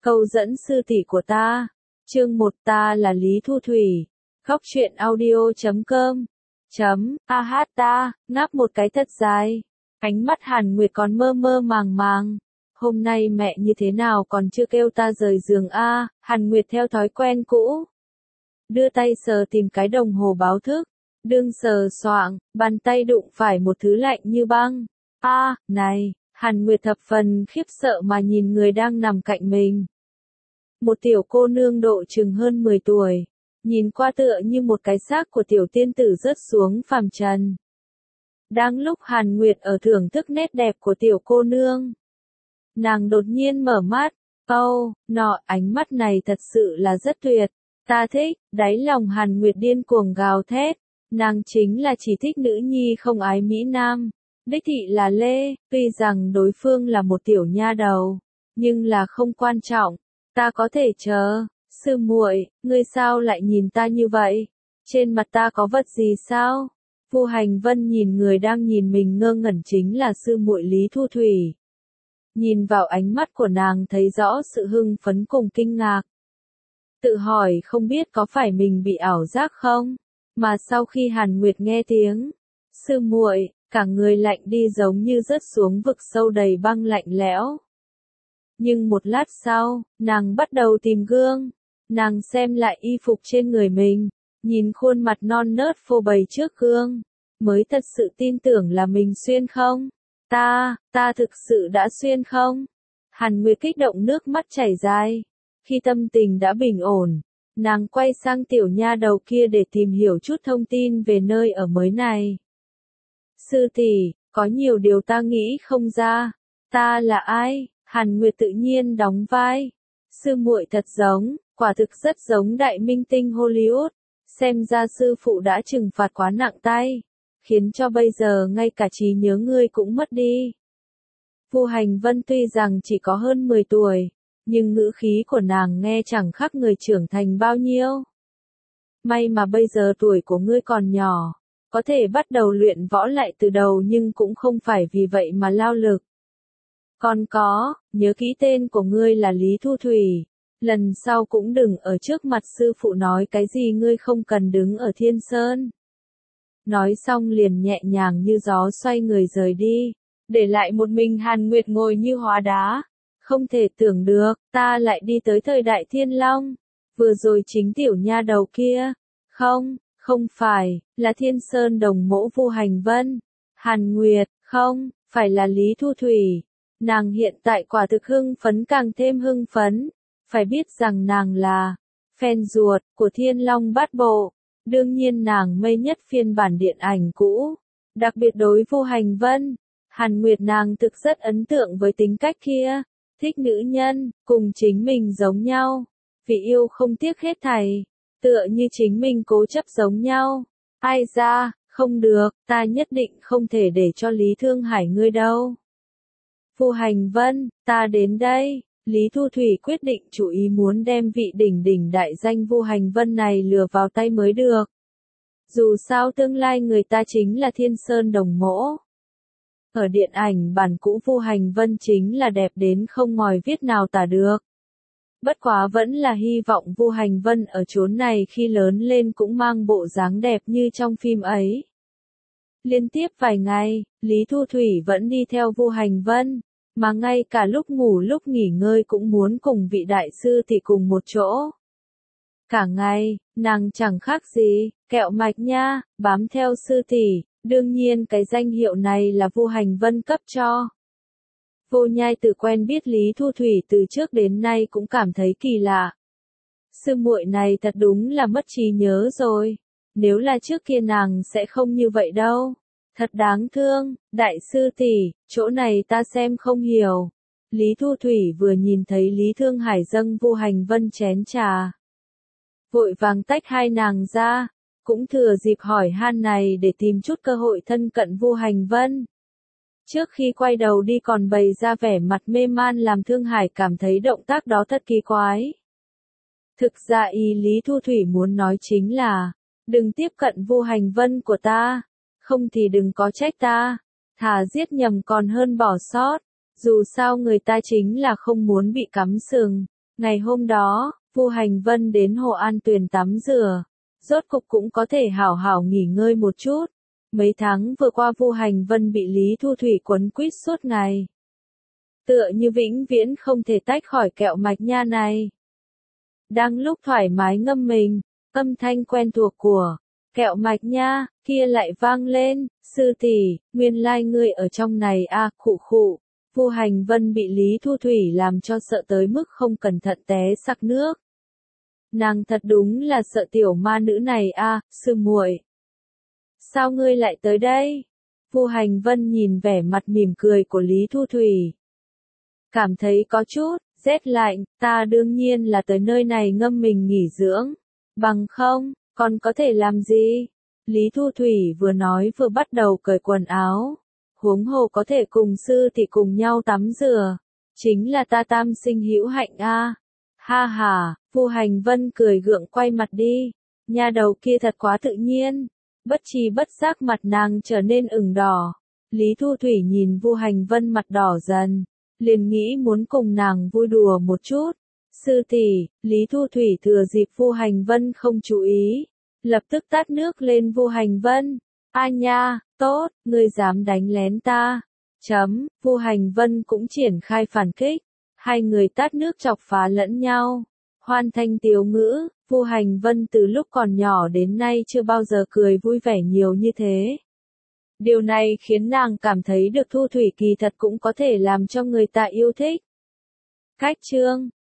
Câu dẫn sư tỷ của ta. Chương 1 ta là Lý Thu Thủy. Khóc chuyện audio.com. Ta, ngáp một cái thật dài. Ánh mắt Hàn Nguyệt còn mơ mơ màng màng. Hôm nay mẹ như thế nào còn chưa kêu ta rời giường a? Hàn Nguyệt theo thói quen cũ. Đưa tay sờ tìm cái đồng hồ báo thức. Đương sờ soạng, bàn tay đụng phải một thứ lạnh như băng. Này, Hàn Nguyệt thập phần khiếp sợ mà nhìn người đang nằm cạnh mình. Một tiểu cô nương độ chừng hơn 10 tuổi, nhìn qua tựa như một cái xác của tiểu tiên tử rớt xuống phàm trần. Đang lúc Hàn Nguyệt ở thưởng thức nét đẹp của tiểu cô nương, nàng đột nhiên mở mắt, ánh mắt này thật sự là rất tuyệt, ta thích, đáy lòng Hàn Nguyệt điên cuồng gào thét, nàng chính là chỉ thích nữ nhi không ái mỹ nam, đích thị là Lê, tuy rằng đối phương là một tiểu nha đầu, nhưng là không quan trọng, ta có thể chờ. Sư muội, ngươi sao lại nhìn ta như vậy? Trên mặt ta có vật gì sao? Vu Hành Vân nhìn người đang nhìn mình ngơ ngẩn chính là sư muội Lý Thu Thủy. Nhìn vào ánh mắt của nàng thấy rõ sự hưng phấn cùng kinh ngạc. Tự hỏi không biết có phải mình bị ảo giác không? Mà sau khi Hàn Nguyệt nghe tiếng, sư muội, cả người lạnh đi giống như rớt xuống vực sâu đầy băng lạnh lẽo. Nhưng một lát sau, nàng bắt đầu tìm gương. Nàng xem lại y phục trên người mình, nhìn khuôn mặt non nớt phô bày trước gương, mới thật sự tin tưởng là mình xuyên không? Ta thực sự đã xuyên không? Hàn Nguyệt kích động nước mắt chảy dài. Khi tâm tình đã bình ổn, nàng quay sang tiểu nha đầu kia để tìm hiểu chút thông tin về nơi ở mới này. Sư tỷ, có nhiều điều ta nghĩ không ra. Ta là ai? Hàn Nguyệt tự nhiên đóng vai. Sư muội thật giống, quả thực rất giống đại minh tinh Hollywood. Xem ra sư phụ đã trừng phạt quá nặng tay, khiến cho bây giờ ngay cả trí nhớ ngươi cũng mất đi. Vu Hành Vân tuy rằng chỉ có hơn 10 tuổi, nhưng ngữ khí của nàng nghe chẳng khác người trưởng thành bao nhiêu. May mà bây giờ tuổi của ngươi còn nhỏ, có thể bắt đầu luyện võ lại từ đầu nhưng cũng không phải vì vậy mà lao lực. Còn có, nhớ kỹ tên của ngươi là Lý Thu Thủy. Lần sau cũng đừng ở trước mặt sư phụ nói cái gì ngươi không cần đứng ở Thiên Sơn. Nói xong liền nhẹ nhàng như gió xoay người rời đi, để lại một mình Hàn Nguyệt ngồi như hóa đá. Không thể tưởng được, ta lại đi tới thời đại Thiên Long. Vừa rồi chính tiểu nha đầu kia. Không phải, là Thiên Sơn đồng mẫu Vu Hành Vân. Hàn Nguyệt, không, phải là Lý Thu Thủy. Nàng hiện tại quả thực hưng phấn càng thêm hưng phấn. Phải biết rằng nàng là fan ruột của Thiên Long Bát Bộ. Đương nhiên nàng mê nhất phiên bản điện ảnh cũ. Đặc biệt đối Vu Hành Vân, Hàn Nguyệt nàng thực rất ấn tượng với tính cách kia. Thích nữ nhân, cùng chính mình giống nhau. Vì yêu không tiếc hết thảy. Tựa như chính mình cố chấp giống nhau. Ai ra, không được, ta nhất định không thể để cho Lý Thương Hải ngươi đâu. Vu Hành Vân, ta đến đây. Lý Thu Thủy quyết định chủ ý muốn đem vị đỉnh đại danh Vu Hành Vân này lừa vào tay mới được. Dù sao tương lai người ta chính là Thiên Sơn đồng mẫu. Ở điện ảnh bản cũ Vu Hành Vân chính là đẹp đến không ngòi viết nào tả được. Bất quá vẫn là hy vọng Vu Hành Vân ở chốn này khi lớn lên cũng mang bộ dáng đẹp như trong phim ấy. Liên tiếp vài ngày, Lý Thu Thủy vẫn đi theo Vu Hành Vân. Mà ngay cả lúc ngủ lúc nghỉ ngơi cũng muốn cùng vị đại sư thì cùng một chỗ. Cả ngày, nàng chẳng khác gì, kẹo mạch nha, bám theo sư tỷ, đương nhiên cái danh hiệu này là Vu Hành Vân cấp cho. Vô Nhai Tử quen biết Lý Thu Thủy từ trước đến nay cũng cảm thấy kỳ lạ. Sư muội này thật đúng là mất trí nhớ rồi, nếu là trước kia nàng sẽ không như vậy đâu. Thật đáng thương, đại sư tỷ, chỗ này ta xem không hiểu. Lý Thu Thủy vừa nhìn thấy Lý Thương Hải dâng Vu Hành Vân chén trà. Vội vàng tách hai nàng ra, cũng thừa dịp hỏi han này để tìm chút cơ hội thân cận Vu Hành Vân. Trước khi quay đầu đi còn bày ra vẻ mặt mê man làm Thương Hải cảm thấy động tác đó thật kỳ quái. Thực ra ý Lý Thu Thủy muốn nói chính là, đừng tiếp cận Vu Hành Vân của ta. Không thì đừng có trách ta, thà giết nhầm còn hơn bỏ sót, dù sao người ta chính là không muốn bị cắm sừng. Ngày hôm đó, Vu Hành Vân đến Hồ An Tuyền tắm rửa, rốt cục cũng có thể hảo hảo nghỉ ngơi một chút. Mấy tháng vừa qua Vu Hành Vân bị Lý Thu Thủy quấn quýt suốt ngày. Tựa như vĩnh viễn không thể tách khỏi kẹo mạch nha này. Đang lúc thoải mái ngâm mình, âm thanh quen thuộc của kẹo mạch nha kia lại vang lên, sư tỷ, nguyên lai ngươi ở trong này a, khụ khụ. Vu Hành Vân bị Lý Thu Thủy làm cho sợ tới mức không cẩn thận té sặc nước. Nàng thật đúng là sợ tiểu ma nữ này a, sư muội. Sao ngươi lại tới đây? Vu Hành Vân nhìn vẻ mặt mỉm cười của Lý Thu Thủy. Cảm thấy có chút rét lạnh, ta đương nhiên là tới nơi này ngâm mình nghỉ dưỡng. Bằng không, còn có thể làm gì? Lý Thu Thủy vừa nói vừa bắt đầu cởi quần áo. Huống hồ có thể cùng sư thì cùng nhau tắm rửa. Chính là ta tam sinh hữu hạnh a. Ha ha, Vu Hành Vân cười gượng quay mặt đi. Nha đầu kia thật quá tự nhiên. Bất tri bất giác mặt nàng trở nên ửng đỏ. Lý Thu Thủy nhìn Vu Hành Vân mặt đỏ dần, liền nghĩ muốn cùng nàng vui đùa một chút. Sư tỷ, Lý Thu Thủy thừa dịp Vu Hành Vân không chú ý, lập tức tát nước lên Vu Hành Vân. A nha, tốt, ngươi dám đánh lén ta. Vu Hành Vân cũng triển khai phản kích. Hai người tát nước chọc phá lẫn nhau. Hoan thanh tiếu ngữ, Vu Hành Vân từ lúc còn nhỏ đến nay chưa bao giờ cười vui vẻ nhiều như thế. Điều này khiến nàng cảm thấy được Thu Thủy kỳ thật cũng có thể làm cho người ta yêu thích. Cách chương